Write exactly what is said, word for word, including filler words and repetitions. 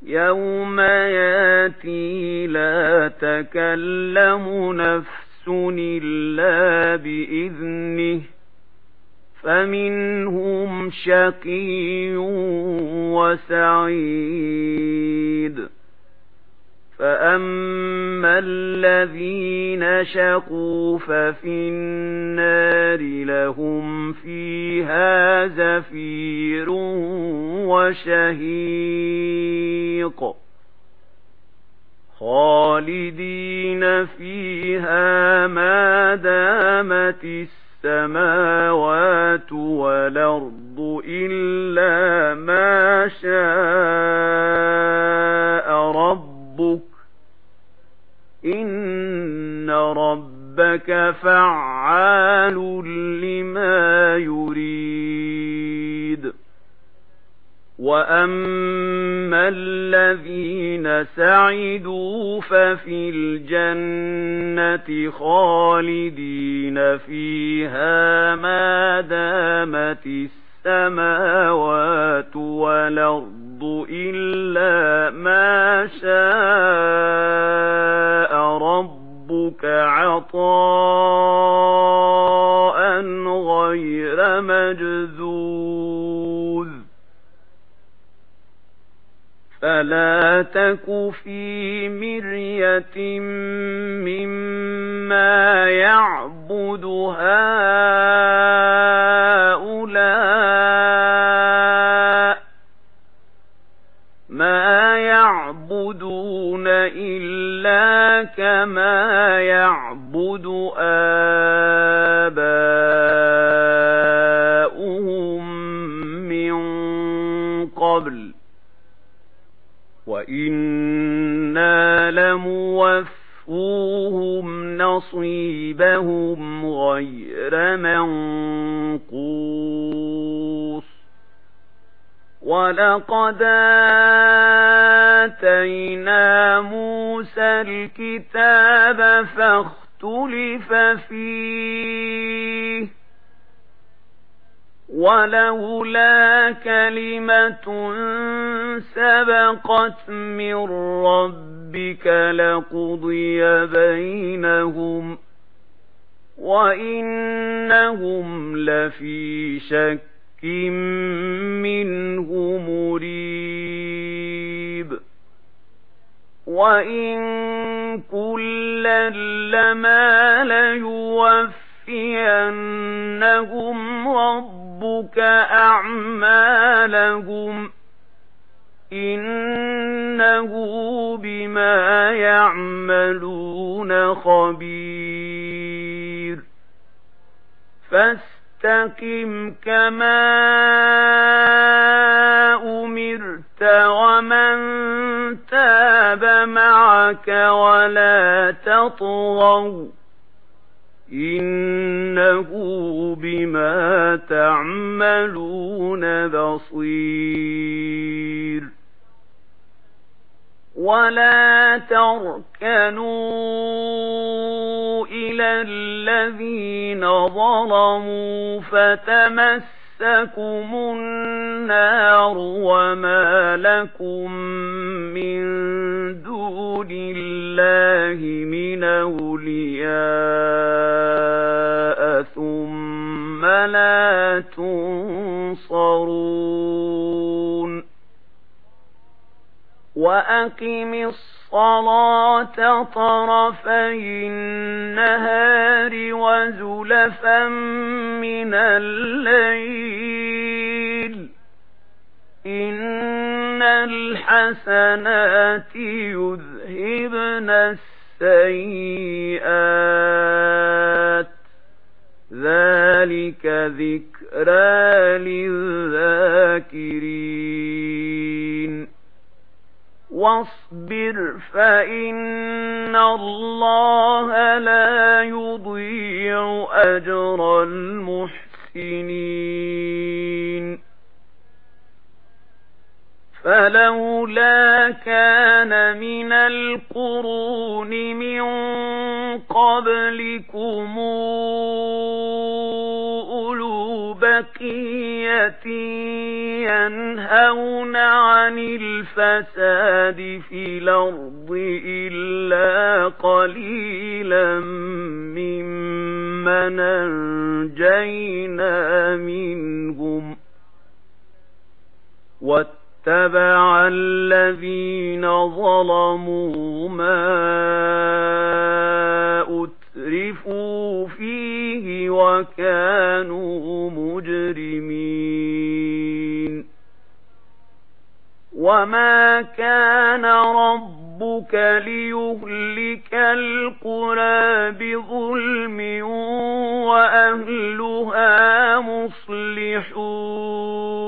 يوم ياتي لا تكلم نفس إلا بإذنه فمنهم شقي وسعيد فأما الذين شقوا ففي النار لهم فيها زفير وشهيق خالدين فيها ما دامت السماوات والأرض إلا ما شاء ربك إن ربك فعال لما يريد وأما الذين سعدوا ففي الجنة خالدين فيها ما دامت السماوات والأرض إلا ما شاء ربك عطاء غير مجذوذ فلا تك في مرية مما يعبد هؤلاء ما يعبدون إلا كما يعبد آباؤهم من قبل وإنا لموفوهم نصيبهم غير منقوص ولقد آتينا موسى الكتاب فاختلف فيه ولولا كلمة سبقت من ربك لقضي بينهم وإنهم لفي شك منه مريب وإن كلا لما ليوفينهم ربك أعمالهم إنه بما يعملون خبير فاستقم كما أمرت ومن تاب معك ولا تطغوا إنه بما تعملون بصير ولا تركنوا إلى الذين ظلموا فتمسكم النار وما لكم من دون الله من أولياء ثم لا تنصرون وأقم الصلاة طرفي النهار وزلفا من الليل إن الحسنات يذهبن السيئات ذلك ذكرى للذاكرين واصبر فإن الله لا يضيع أجر المحسنين فلولا كان من القرون من قبلكم أولو بقية بقية ينهون عن الفساد في الأرض إلا قليلا ممن أنجينا منهم واتبع الذين ظلموا ما أترفوا فيه وكانوا مجرمين وما كان ربك ليهلك القرى بظلم وأهلها مصلحون